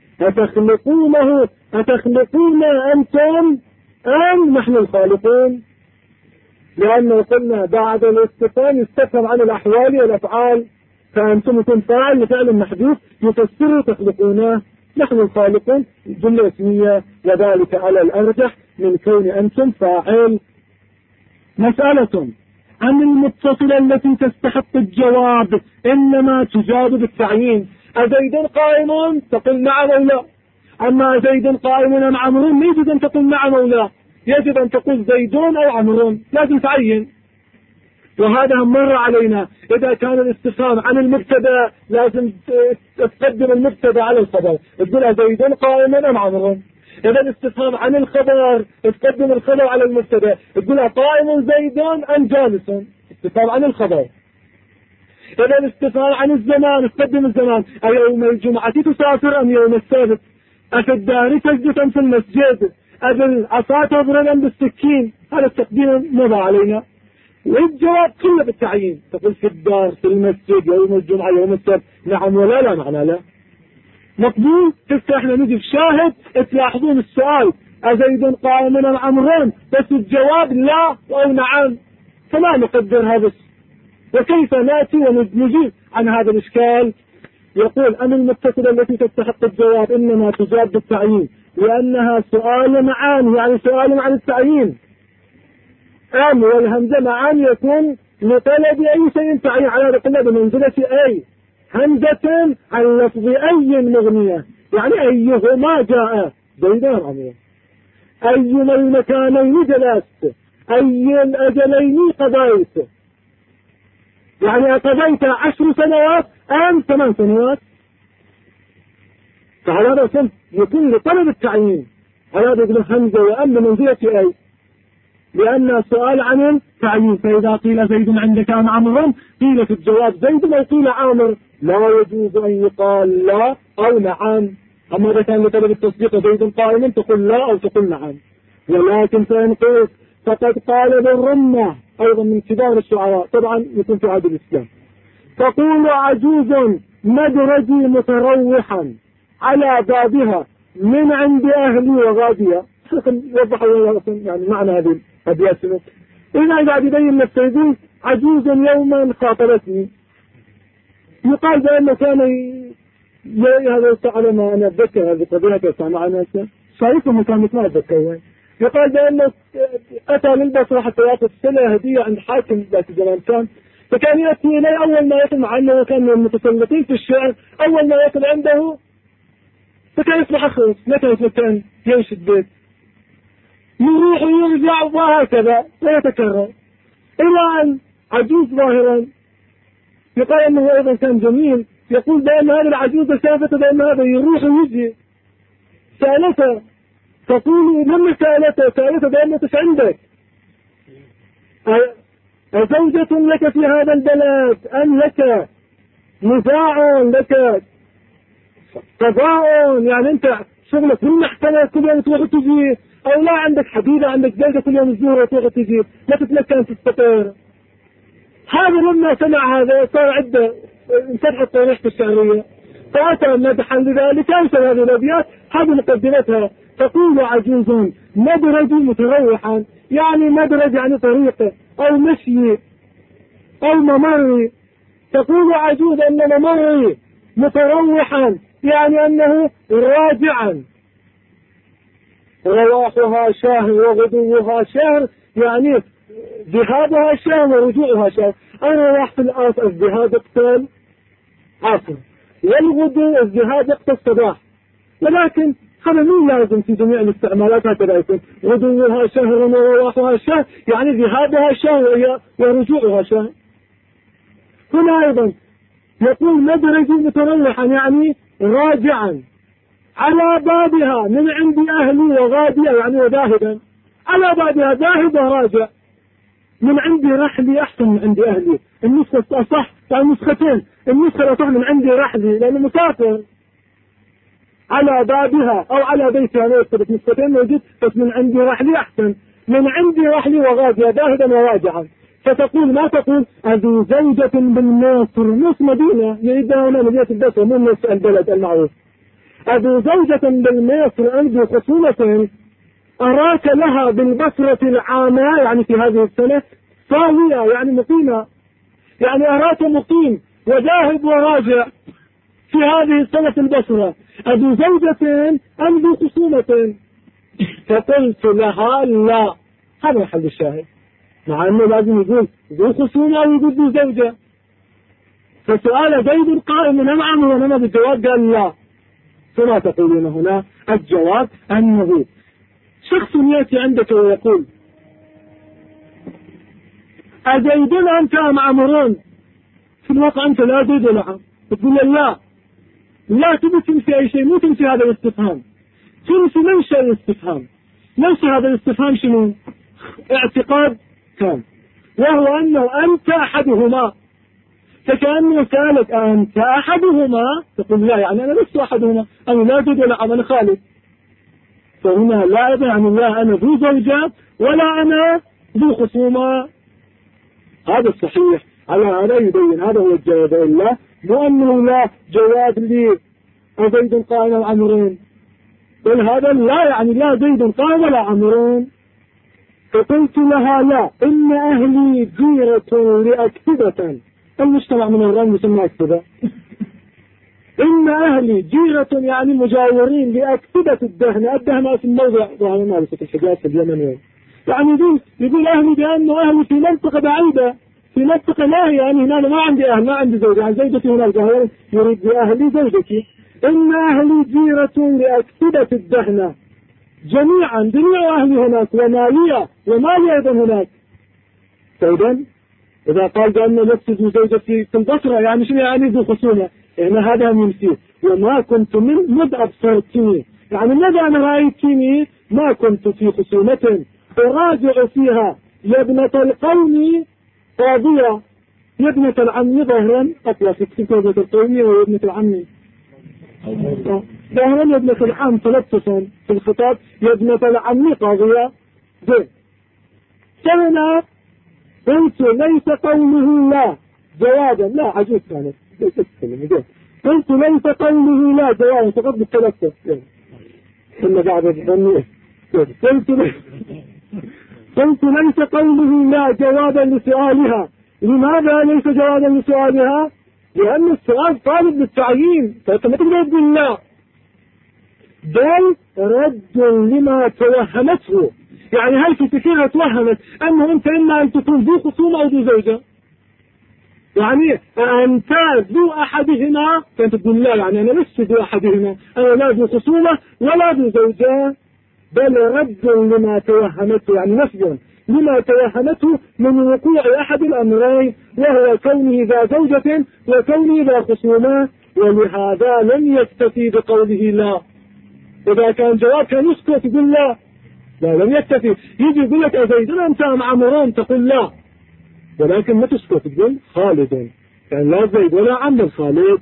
Speaker 1: أتخلقون أنتم أم نحن الخالقون لأنه قلنا بعد الاستفهام يستفهم عن الأحوال والأفعال فأنتم يكون فاعل لفعل محدود يفسر تخلقونه نحن الخالقون جملة اسمية وذلك على الأرجح من كون أنتم فاعل. مسألة عن المتصلة التي تستحق الجواب إنما تجاب بالتعيين أزيد قائم تقول نعم أو لا أما زيد قائم أم عمرو ما يجب أن تقول نعم أو لا يجب أن تقول زيدون أو عمرو لازم تعين وهذا مر علينا إذا كان الاستفهام عن المبتدا لازم تقدم المبتدا على الخبر تقول زيد قائما أم عمرو إذا الاستفهام عن الخبر تقدم الخبر على المبتدا تقول قائم زيد أم جالس استفهام عن الخبر إذا الاستفهام عن الزمان تقدم الزمان أيوم الجمعة تسافر أم يوم السبت أفي الدار تجلس أم في المسجد أبي العصا تضرب أم بالسكين هذا التقديم مضى علينا والجواب كله بالتعيين تقول في الدار في المسجد يوم الجمعة يوم السبت نعم ولا لا معنى لا مقبول. تفتح احنا نجي في شاهد تلاحظون السؤال أزيد قائما أم عمرو بس الجواب لا أو نعم فما نقدر هذا وكيف نأتي ونجيب عن هذا الإشكال. يقول أن المتصلة التي تستحق الجواب إنما تجاب بالتعيين لأنها سؤال معان يعني سؤال عن التعيين أم والهمزة معان يكون لطلب أي شيء تعيين على القلة بمنزلة أي همزة عن لفظ أي مغنية يعني أيهما جاء زيدان عمرو أيما المكانين جلست أي الأجلين قضيت يعني قضيت 10 سنوات أم 8 سنوات فهذا اسم يكون لطلب التعيين هذا يقول همزة وأم بمنزلة أي لأن سؤال عن التعيين فإذا قيل زيد عندك أم عمرو قيل في الجواب زيد أو قيل عامر لا يجوز أن يقال لا أو نعم أما إذا كان لطلب التصديق زيد قائما تقول لا أو تقول نعم ولكن فإن قلت فقد قال بالرمة أيضا من كبار الشعراء طبعا يكون في عهد الإسلام تقول عجوز مدرجي متروحا على بابها من عند أهلي وغادية يوضح يعني معنى هذه الأبيات إذا قاعد يبين نفسه يقول عجوز يوما خاطرتني، يقال بأنه كان هذا على ما أنا أتذكر هذه قضية مع ناسه شايفهم كان ما أتذكر. يقال بأنه أتى للبصرة حتى يأخذ سنة هدية عند حاكم ذات الزمان كان، فكان يأتي إليه أول ما يصل، مع أنه كان من المتسلطين في الشعر، أول ما يصل عنده فكان يصبح أخرس، ما كان يتمكن يمشي البيت، يروح ويرجع وهكذا ويتكرر إلى أن عجوز ظاهرا يقال أنه أيضا كان جميل، يقول بأن هذا العجوز شافته بأن هذا يروح ويجي، سألته تقول لما سألته بأنه ايش عندك؟ أزوجة لك في هذا البلد أم لك نزاع لك قضاء، يعني أنت شغلك من محكمة كل يوم تروح تجي، أو لا عندك حديدة عندك زوجة كل يوم تزورها وتروح تجي لا تتمكن تستقر. هذا لما سمع هذا صار عنده انفتحت طريقته الشعرية، فأتى مدحا لذلك أنشر هذه الأبيات. هذه مقدمتها تقول عجوز مدرج متروحا، يعني مدرج يعني طريقه أو مشي أو ممر، تقول عجوز أن ممري متروحا يعني أنه راجعا، رواحها شهر وغدوها شهر، يعني ذهابها شهر ورجوعها شهر. الرواح في الذهاب اقتل عصر، والغدو الذهاب اقتل الصباح، ولكن هذا مو لازم في جميع الاستعمالات هكذا يكون غدوها شهر ورواحها شهر، يعني ذهابها شهر ورجوعها شهر. هنا أيضا يقول مدرج متروحا يعني راجعا على بابها من عند أهلي وغادية، يعني وذاهبا على بابها ذاهب وراجع، من عندي رحلي أحسن من عندي أهلي، النسخة أصح، يعني نسختين، النسخة الأصح من عندي رحلي لأنه مسافر، على بابها أو على بيتها أنا يكتبت نسختين موجود، بس من عندي رحلي أحسن، من عندي رحلي وغادية ذاهبا وراجعا. فتقول ما تقول أذو زوجة بالناصر، نص مدينة يريدها هنا مدينة البصرة مو نص البلد المعروف. أذو زوجة بالناصر عندي خصومة أراك لها بالبصرة العامة، يعني في هذه السنة صاوية يعني مقيمة، يعني أراك مقيم وذاهب وراجع في هذه السنة في البصرة، أذو زوجة أم ذو خصومة؟ فقلت لها لا. هذا محل الشاهد، مع أنه لازم يقول ذو خصومة أو يقول ذو زوجة، فسؤال زيد قائم أم عمرو ونما بالجواب قال لا. فما تقولون هنا؟ الجواب أنه شخص يأتي عندك ويقول أزيد أنت أم عمرون؟ في الواقع أنت لا زيد ولا عمرو، تقول لا، لا تبي تنسي أي شيء، مو تنسي هذا الاستفهام، تنسي منشأ الاستفهام. منشأ هذا الاستفهام شنو؟ اعتقاد كان، وهو أنه أنت أحدهما، فكأنه سألك أنت أحدهما، تقول لا يعني أنا لست أحدهما، أنا لا زيد ولا عمرو، أنا خالد. فهنا لا يعني لا أنا ذو زوجة ولا أنا ذو خصومة. هذا الصحيح، على هذا يبين هذا هو الجواب، إلا مو أنه لا جواب لي زيد قائم أو عمرون، بل هذا لا يعني لا زيد قائم ولا عمرون. فقلت لها لا، إن أهلي جيرة لأكتبة، المجتمع من الرمل يسمى أكتبة، إن أهلي جيرة يعني مجاورين لأكتبة الدهنة، الدهنة في الموضع ظهر مالسة الحجاز في اليمن، يعني يقول أهلي بأنه أهلي في منطقة بعيدة، في منطقة لا يعني هنا ما عندي أهل، ما عندي زوجة، يعني زوجتي هناك، يريد بأهلي زوجتي. إن أهلي جيرة لأكتبة الدهنة، جميعا جميع أهلي هناك، ومالي أيضا هناك. فإذا إذا قال بأنه نفسي زوجتي في البصرة، يعني شنو يعني ذو خصومة؟ يعني هذا من فيه، وما كنت مذ أبصرتني، يعني ماذا أنا رأيتني؟ ما كنت في خصومة أراجع فيها يا ابنة القوم قاضية، يا ابنة العم ظهرا، أطلع في كتابة القومية ويا ابنة العم ظهرا، يا ابنة العم تلبسا في الخطاب، يا ابنة العم قاضية. زين سنة قلت ليس قوله لا جوابا، لا عجوز كانت قلت ليس قوله لا جوابا فقط بالتلفظ، ثم بعد الظنية قلت ليس قوله لا جوابا لسؤالها. لماذا ليس جوابا لسؤالها؟ لأن السؤال طالب للتعيين، فأنت ما تقدر تقول لا، بل رد لما توهمته. يعني هل في كثيرة توهمت أنه أنت إما أن تكون ذو خصومة أو ذو زوجة، يعني أنت ذو أحدهما، فأنت تقول لا، يعني أنا لست ذو أحدهما، أنا لا ذو خصومة ولا ذو زوجة، بل رد لما توهمته، يعني نفي لما توهمته من وقوع أحد الأمرين، وهو كونه ذا زوجة وكونه ذا خصومة. ولهذا لم يكتفي بقوله لا. إذا كان جواب كان يسكت يقول لا، لا لم يكتفي، يجي يقول لك أزيد أنت أم عمران تقول لا، ولكن ما تسكت تقول خالد، يعني لا زيد ولا عمر خالد.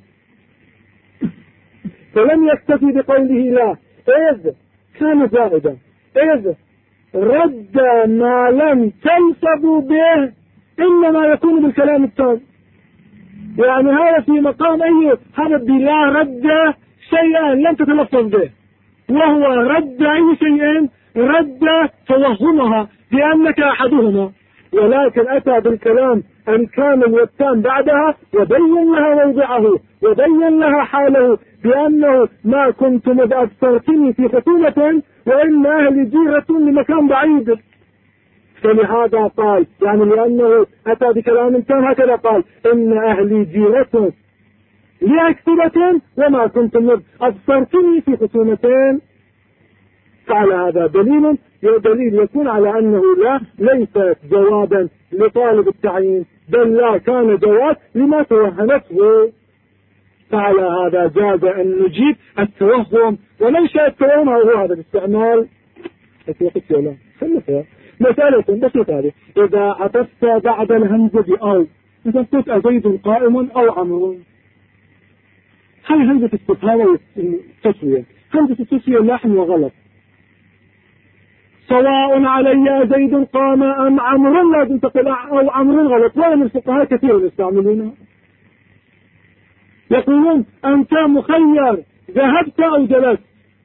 Speaker 1: فلم يكتفي بقوله لا إذ كان زائدا، إذ رد ما لم تلفظ به إنما يكون بالكلام التام. يعني هذا في مقام أي هذا بلا رد شيئا لم تتلفظ به، وهو رد أي شيء رد توهمها بأنك أحدهما، ولكن أتى بالكلام الكامل والتام بعدها وبين لها موضعه وبين لها حاله بأنه ما كنت مذ أبصرتني في خصومة وإن أهلي جيرة لمكان بعيد. فلهذا قال، يعني لأنه أتى بكلام تام هكذا قال إن أهلي جيرة لأكثرة وما كنت مذ أبصرتني في خصومتين. فعلى هذا دليل يكون على أنه لا ليس جوابا لطالب التعيين، بل لا كان جواب لما توهمته. فعلى هذا جاز أن نجيب التوهم، وليس التوهم هو هذا الاستعمال. مسألة بسيطة، إذا عطفت بعد الهمزة أو، إذا قلت أزيد قائم أو عمرو، هل همزة استفهام والتسوية؟ همزة التسوية لحن وغلط. سواء علي زيد قام أم عمرو، لازم تقول أو عمرو غلط، ولا الفقهاء كثير يستعملونها، يقولون أنت مخير ذهبت أو جلست.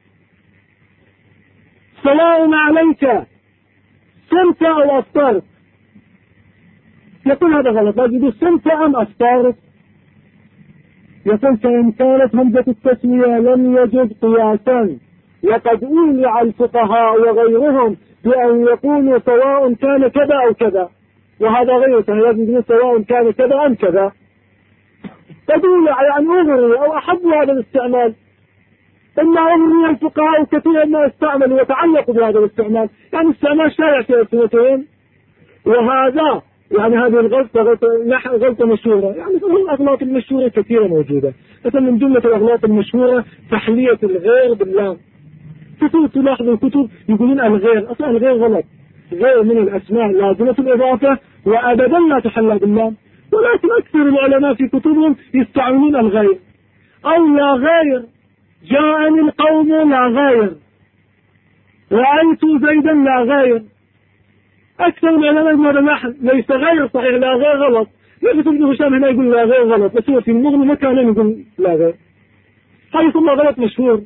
Speaker 1: سواء عليك صمت أو أفطرت، يقول هذا غلط، لازم يقول صمت أم أفطرت. يقول فإن كانت همزة التسوية لم يجد قياسا، وقد أولع الفقهاء وغيرهم بأن يقولوا سواء كان كذا أو كذا، وهذا غير صحيح، لازم يقول سواء كان كذا أم كذا. قد أولع يعني أغري أو أحب هذا الاستعمال، إما أغري الفقهاء كثيرا ما استعملوا وتعلقوا بهذا الاستعمال، يعني استعمال شائع في السنتين. وهذا يعني هذه غلطة مشهورة، يعني الأغلاط المشهورة كثيرة موجودة. مثلا من جملة الأغلاط المشهورة تحلية الغير باللام. كتب تلاحظوا الكتب يقولون الغير، أصلا الغير غلط، غير من الأسماء لازمة الإضافة وأبدا لا تحلى باللام، ولكن أكثر العلماء في كتبهم يستعملون الغير. أو لا غير، جاءني القوم لا غير، رأيت زيدا لا غير. أكثر العلماء يقول هذا نحن ليس غير صحيح، لا غير غلط. لذلك ابن هشام هنا يقول لا غير غلط، بس هو في المغني مكان يقول لا غير، هذا ثم غلط مشهور.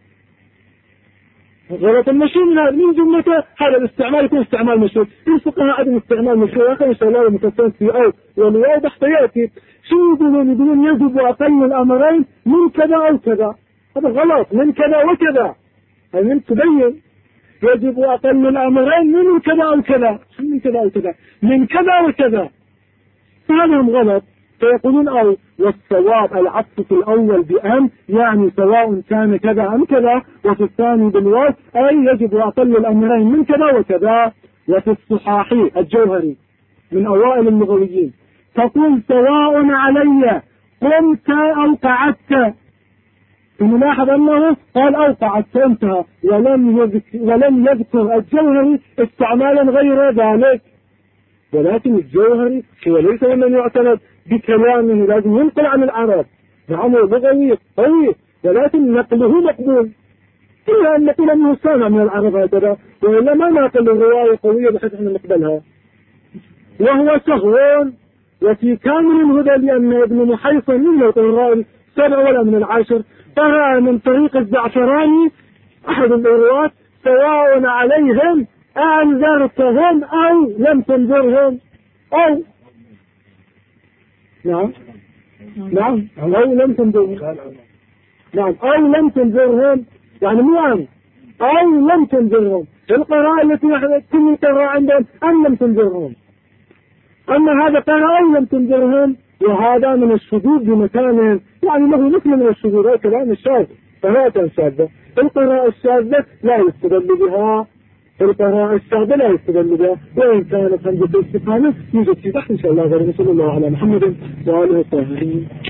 Speaker 1: غلط المشهور من جملته هذا الاستعمال يكون استعمال مشهور. الفقهاء عدم استعمال مشهور، أخي إن شاء الله المكسرات في أو والواضح حياتي شو يقولون يجب أقل الأمرين من كذا أو كذا، هذا غلط، من كذا وكذا، هذا من تبين يجب أقل الأمرين من كذا أو كذا، من كذا أو كذا، من كذا وكذا، فهذا غلط. فيقولون أو، والصواب العطف في الأول بأم، يعني سواء كان كذا أم كذا، وفي الثاني بالواو أي يجب أقل الأمرين من كذا وكذا. وفي الصحاحي الجوهري من أوائل اللغويين تقول سواء علي قمت أو قعدت، الملاحظ أنه قال أو قعدت انتهى، ولم يذكر الجوهري استعمالا غير ذلك. ولكن الجوهري هو ليس من يعتمد بكلامه، لازم ينقل عن العرب، نعم لغوي قوي، ولكن نقله مقبول، إلا أن نقول أنه سامع من العرب هكذا، وإلا ما نقل الرواية قوية بحيث أن نقبلها. وهو سهو. وفي كامل الهدى لأن ابن محيصن من القراء 7 ولا من 10 فرأى من طريق الزعفراني أحد الرواة سواء عليهم أن زرتهم أو لم تنذرهم أو نعم أو لم تنذرهم نعم أو لم تنذرهم يعني مو أن أو لم تنذرهم. القراءة التي كل قراءة عندهم أن لم تنذرهم، أما هذا قال أو لم تنذرهم، وهذا من الشذوذ بمكانه، يعني له مثل من الشذوذ، هذا كلام الشاذ فهذا كان شاذة. القراءة الشاذة لا يستدل بها، القراءة الشاذة لا يستدل بها، وإن كانت همزة الاستفهام يوجد في تحت إن شاء الله. صلى الله على محمد وآله وصحبه.